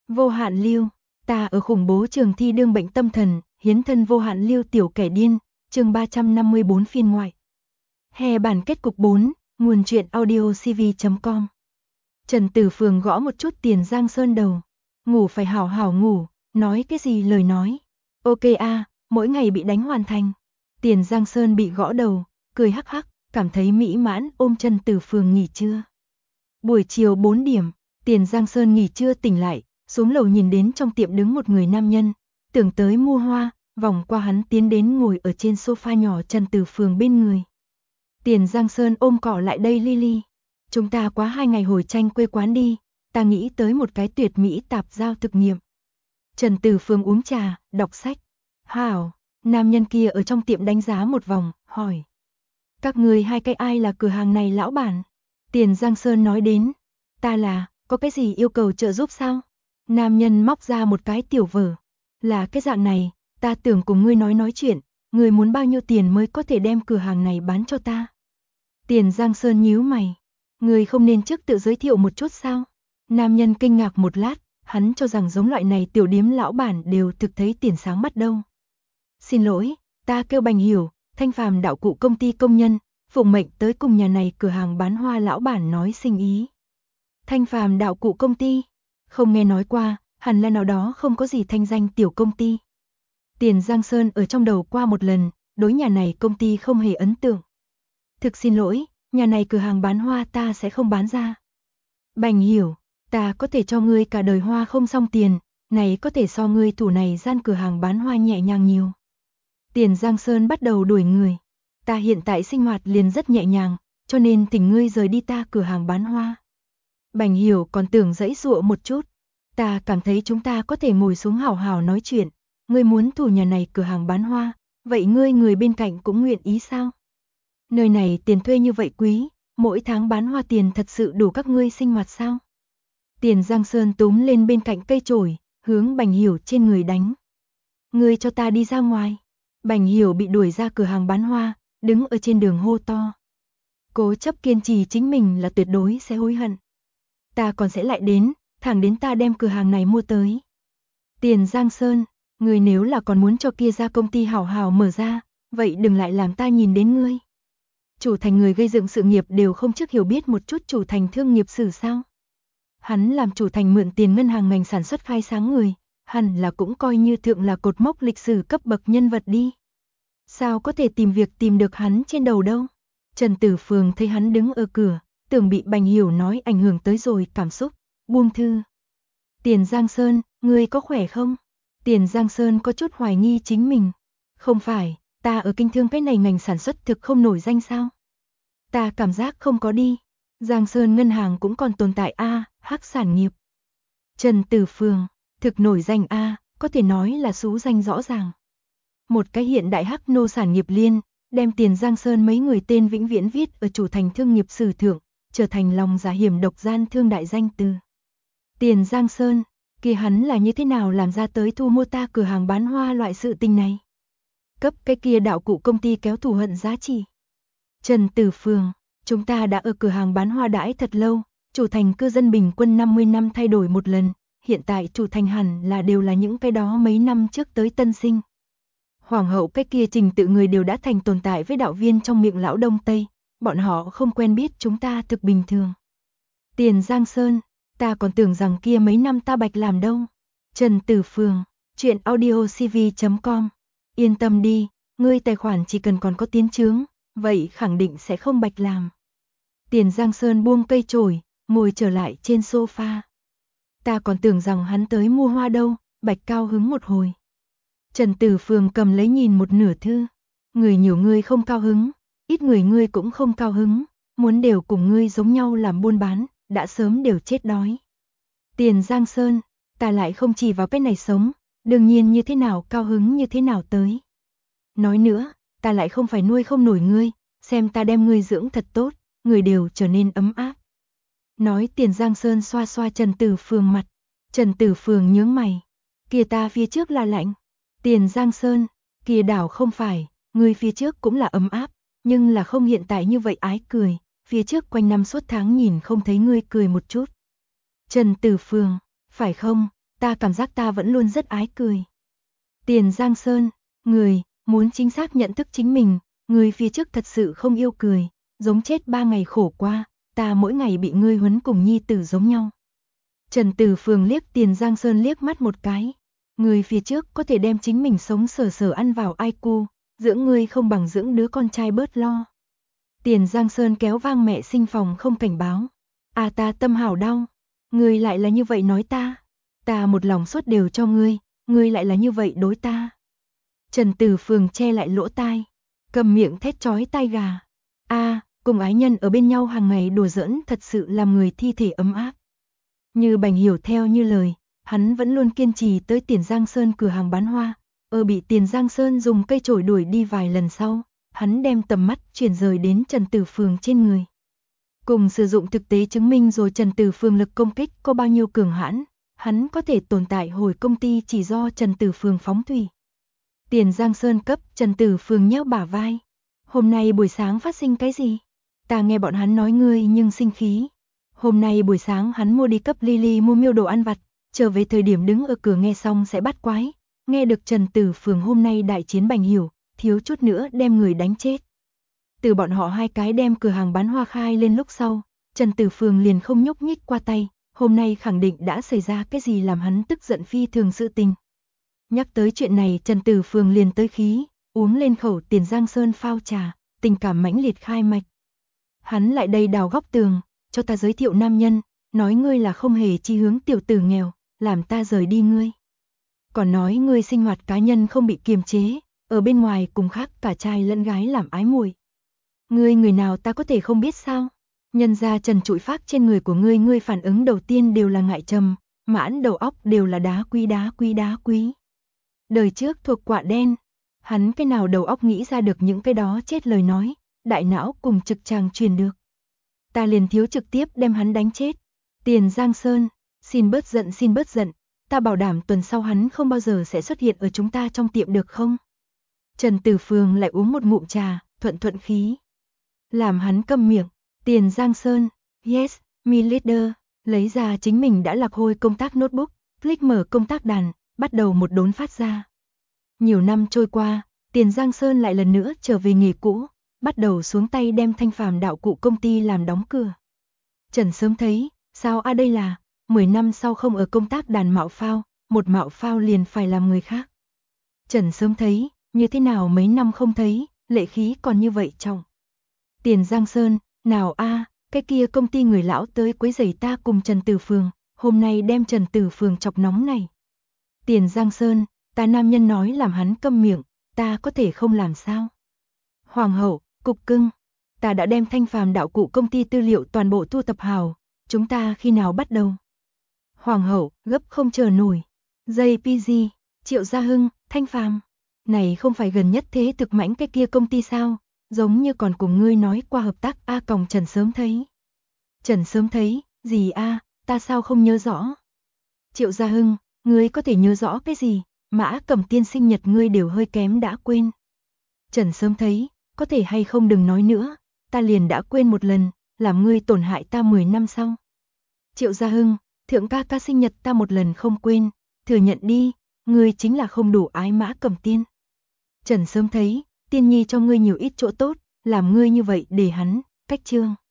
Vô hạn lưu, ta ở khủng bố trường thi đương bệnh tâm thần, hiến thân vô hạn lưu tiểu kẻ điên, chương 354 phiên ngoại. Hè bản kết cục 4, nguồn truyện audiocv.com. Trần Tử Phường gõ một chút Tiền Giang Sơn đầu. Ngủ phải hảo hảo ngủ, nói cái gì lời nói. Ok a, mỗi ngày bị đánh hoàn thành. Tiền Giang Sơn bị gõ đầu, cười hắc hắc, cảm thấy mỹ mãn, ôm Trần Tử Phường nghỉ trưa. Buổi chiều 4 điểm, Tiền Giang Sơn nghỉ trưa tỉnh lại, xuống lầu nhìn đến trong tiệm đứng một người nam nhân, tưởng tới mua hoa, vòng qua hắn tiến đến ngồi ở trên sofa nhỏ Trần Tử Phường bên người. Tiền Giang Sơn ôm cỏ lại đây Lily. Chúng ta quá 2 ngày hồi tranh quê quán đi, ta nghĩ tới một cái tuyệt mỹ tạp giao thực nghiệm. Trần Tử Phường uống trà, đọc sách. Hảo, nam nhân kia ở trong tiệm đánh giá một vòng, hỏi. Các người hai cái ai là cửa hàng này lão bản? Tiền Giang Sơn nói đến. Ta là, có cái gì yêu cầu trợ giúp sao? Nam nhân móc ra một cái tiểu vở. Là cái dạng này, ta tưởng cùng ngươi nói chuyện, ngươi muốn bao nhiêu tiền mới có thể đem cửa hàng này bán cho ta? Tiền Giang Sơn nhíu mày. Ngươi không nên trước tự giới thiệu một chút sao? Nam nhân kinh ngạc một lát, hắn cho rằng giống loại này tiểu điếm lão bản đều thực thấy tiền sáng mắt đâu. Xin lỗi, ta kêu Bành Hiểu, Thanh Phàm đạo cụ công ty công nhân, phụng mệnh tới cùng nhà này cửa hàng bán hoa lão bản nói sinh ý. Thanh Phàm đạo cụ công ty, không nghe nói qua, hẳn là nào đó không có gì thanh danh tiểu công ty. Tiền Giang Sơn ở trong đầu qua một lần, đối nhà này công ty không hề ấn tượng. Thực xin lỗi, nhà này cửa hàng bán hoa ta sẽ không bán ra. Bành Hiểu, ta có thể cho ngươi cả đời hoa không xong tiền, này có thể so ngươi thủ này gian cửa hàng bán hoa nhẹ nhàng nhiều. Tiền Giang Sơn bắt đầu đuổi người. Ta hiện tại sinh hoạt liền rất nhẹ nhàng, cho nên thỉnh ngươi rời đi ta cửa hàng bán hoa. Bành Hiểu còn tưởng giãy giụa một chút. Ta cảm thấy chúng ta có thể ngồi xuống hào hào nói chuyện. Ngươi muốn thủ nhà này cửa hàng bán hoa, vậy ngươi người bên cạnh cũng nguyện ý sao? Nơi này tiền thuê như vậy quý, mỗi tháng bán hoa tiền thật sự đủ các ngươi sinh hoạt sao? Tiền Giang Sơn túm lên bên cạnh cây chổi, hướng Bành Hiểu trên người đánh. Ngươi cho ta đi ra ngoài. Bành Hiểu bị đuổi ra cửa hàng bán hoa, đứng ở trên đường hô to. Cố chấp kiên trì chính mình là tuyệt đối sẽ hối hận. Ta còn sẽ lại đến, thẳng đến ta đem cửa hàng này mua tới. Tiền Giang Sơn, ngươi nếu là còn muốn cho kia ra công ty hảo hảo mở ra, vậy đừng lại làm ta nhìn đến ngươi. Chủ thành người gây dựng sự nghiệp đều không trước hiểu biết một chút chủ thành thương nghiệp sử sao. Hắn làm chủ thành mượn tiền ngân hàng ngành sản xuất khai sáng người, hẳn là cũng coi như thượng là cột mốc lịch sử cấp bậc nhân vật đi. Sao có thể tìm việc tìm được hắn trên đầu đâu? Trần Tử Phường thấy hắn đứng ở cửa, tưởng bị Bành Hiểu nói ảnh hưởng tới rồi cảm xúc, buông thư. Tiền Giang Sơn, ngươi có khỏe không? Tiền Giang Sơn có chút hoài nghi chính mình. Không phải, ta ở kinh thương cái này ngành sản xuất thực không nổi danh sao? Ta cảm giác không có đi. Giang Sơn ngân hàng cũng còn tồn tại a, hắc sản nghiệp. Trần Tử Phường, thực nổi danh a, có thể nói là xú danh rõ ràng. Một cái hiện đại hắc nô sản nghiệp liên, đem Tiền Giang Sơn mấy người tên vĩnh viễn viết ở chủ thành thương nghiệp sử thượng, trở thành lòng giả hiểm độc gian thương đại danh từ. Tiền Giang Sơn, kia hắn là như thế nào làm ra tới thu mua ta cửa hàng bán hoa loại sự tình này? Cấp cái kia đạo cụ công ty kéo thù hận giá trị. Trần Tử Phường, chúng ta đã ở cửa hàng bán hoa đãi thật lâu, chủ thành cư dân bình quân 50 năm thay đổi một lần, hiện tại chủ thành hẳn là đều là những cái đó mấy năm trước tới tân sinh. Hoàng hậu cái kia trình tự người đều đã thành tồn tại với đạo viên trong miệng lão Đông Tây, bọn họ không quen biết chúng ta thực bình thường. Tiền Giang Sơn, ta còn tưởng rằng kia mấy năm ta bạch làm đâu. Trần Tử Phường, truyện audiocv.com. Yên tâm đi, ngươi tài khoản chỉ cần còn có tiến chướng, vậy khẳng định sẽ không bạch làm. Tiền Giang Sơn buông cây chổi, ngồi trở lại trên sofa. Ta còn tưởng rằng hắn tới mua hoa đâu, bạch cao hứng một hồi. Trần Tử Phường cầm lấy nhìn một nửa thư. Người nhiều ngươi không cao hứng, ít người ngươi cũng không cao hứng, muốn đều cùng ngươi giống nhau làm buôn bán, đã sớm đều chết đói. Tiền Giang Sơn, ta lại không chỉ vào cái này sống, đương nhiên như thế nào cao hứng như thế nào tới. Nói nữa, ta lại không phải nuôi không nổi ngươi, xem ta đem ngươi dưỡng thật tốt, người đều trở nên ấm áp. Nói Tiền Giang Sơn xoa xoa Trần Tử Phường mặt. Trần Tử Phường nhướng mày. Kia ta phía trước là lạnh. Tiền Giang Sơn, kia đảo không phải, ngươi phía trước cũng là ấm áp, nhưng là không hiện tại như vậy ái cười, phía trước quanh năm suốt tháng nhìn không thấy ngươi cười một chút. Trần Tử Phường, phải không, ta cảm giác ta vẫn luôn rất ái cười. Tiền Giang Sơn, người, muốn chính xác nhận thức chính mình, người phía trước thật sự không yêu cười, giống chết 3 ngày khổ qua, ta mỗi ngày bị ngươi huấn cùng nhi tử giống nhau. Trần Tử Phường liếc Tiền Giang Sơn liếc mắt một cái, người phía trước có thể đem chính mình sống sờ sờ ăn vào ai cu, dưỡng ngươi không bằng dưỡng đứa con trai bớt lo. Tiền Giang Sơn kéo vang mẹ sinh phòng không cảnh báo. À ta tâm hảo đau, ngươi lại là như vậy nói ta một lòng suốt đều cho ngươi lại là như vậy đối ta. Trần Tử Phường che lại lỗ tai, cầm miệng thét chói tai gà. Cùng ái nhân ở bên nhau hàng ngày đùa giỡn thật sự làm người thi thể ấm áp. Như Bành hiểu theo như lời, hắn vẫn luôn kiên trì tới Tiền Giang Sơn cửa hàng bán hoa, bị Tiền Giang Sơn dùng cây chổi đuổi đi vài lần sau, hắn đem tầm mắt chuyển rời đến Trần Tử Phường trên người. Cùng sử dụng thực tế chứng minh rồi Trần Tử Phường lực công kích có bao nhiêu cường hãn, hắn có thể tồn tại hồi công ty chỉ do Trần Tử Phường phóng thủy. Tiền Giang Sơn cấp Trần Tử Phường nhéo bả vai. Hôm nay buổi sáng phát sinh cái gì? Ta nghe bọn hắn nói ngươi nhưng sinh khí. Hôm nay buổi sáng hắn mua đi cấp Lily mua miêu đồ ăn vặt, trở về thời điểm đứng ở cửa nghe xong sẽ bắt quái. Nghe được Trần Tử Phường hôm nay đại chiến Bành Hiểu, thiếu chút nữa đem người đánh chết. Từ bọn họ hai cái đem cửa hàng bán hoa khai lên lúc sau, Trần Tử Phường liền không nhúc nhích qua tay, hôm nay khẳng định đã xảy ra cái gì làm hắn tức giận phi thường sự tình. Nhắc tới chuyện này Trần Tử Phường liền tới khí, uống lên khẩu Tiền Giang Sơn phao trà, tình cảm mãnh liệt khai mạch. Hắn lại đây đào góc tường, cho ta giới thiệu nam nhân, nói ngươi là không hề chi hướng tiểu tử nghèo, làm ta rời đi ngươi. Còn nói ngươi sinh hoạt cá nhân không bị kiềm chế, ở bên ngoài cùng khác cả trai lẫn gái làm ái mùi. Ngươi người nào ta có thể không biết sao? Nhân ra Trần trụi phác trên người của ngươi phản ứng đầu tiên đều là ngại trầm, mãn đầu óc đều là đá quý. Đời trước thuộc quạ đen, hắn cái nào đầu óc nghĩ ra được những cái đó chết lời nói, đại não cùng trực tràng truyền được. Ta liền thiếu trực tiếp đem hắn đánh chết. Tiền Giang Sơn, xin bớt giận, ta bảo đảm tuần sau hắn không bao giờ sẽ xuất hiện ở chúng ta trong tiệm được không? Trần Tử Phường lại uống một ngụm trà, thuận khí. Làm hắn câm miệng, Tiền Giang Sơn, yes, me leader, lấy ra chính mình đã lạc hôi công tác notebook, click mở công tác đàn, bắt đầu một đốn phát ra. Nhiều năm trôi qua, Tiền Giang Sơn lại lần nữa trở về nghề cũ, bắt đầu xuống tay đem Thanh Phàm đạo cụ công ty làm đóng cửa. Trần sớm thấy, sao đây là, 10 năm sau không ở công tác đàn mạo phao, một mạo phao liền phải làm người khác. Trần sớm thấy, như thế nào mấy năm không thấy, lệ khí còn như vậy trọng. Tiền Giang Sơn, nào cái kia công ty người lão tới quấy rầy ta cùng Trần Tử Phường, hôm nay đem Trần Tử Phường chọc nóng này. Tiền Giang Sơn, ta nam nhân nói làm hắn câm miệng, ta có thể không làm sao? Hoàng hậu, cục cưng, ta đã đem Thanh Phàm đạo cụ công ty tư liệu toàn bộ thu tập hào, chúng ta khi nào bắt đầu? Hoàng hậu, gấp không chờ nổi. JPG, Triệu Gia Hưng, Thanh Phàm, này không phải gần nhất thế thực mãnh cái kia công ty sao? Giống như còn cùng ngươi nói qua hợp tác Trần sớm thấy. Trần sớm thấy, gì ta sao không nhớ rõ? Triệu Gia Hưng, ngươi có thể nhớ rõ cái gì? Mã Cẩm Tiên sinh nhật ngươi đều hơi kém đã quên. Trần sớm thấy, có thể hay không đừng nói nữa, ta liền đã quên một lần, làm ngươi tổn hại ta 10 năm sau. Triệu Gia Hưng, thượng ca sinh nhật ta một lần không quên, thừa nhận đi, ngươi chính là không đủ ái Mã Cẩm Tiên. Trần sớm thấy, Tiên Nhi cho ngươi nhiều ít chỗ tốt, làm ngươi như vậy để hắn, cách chương.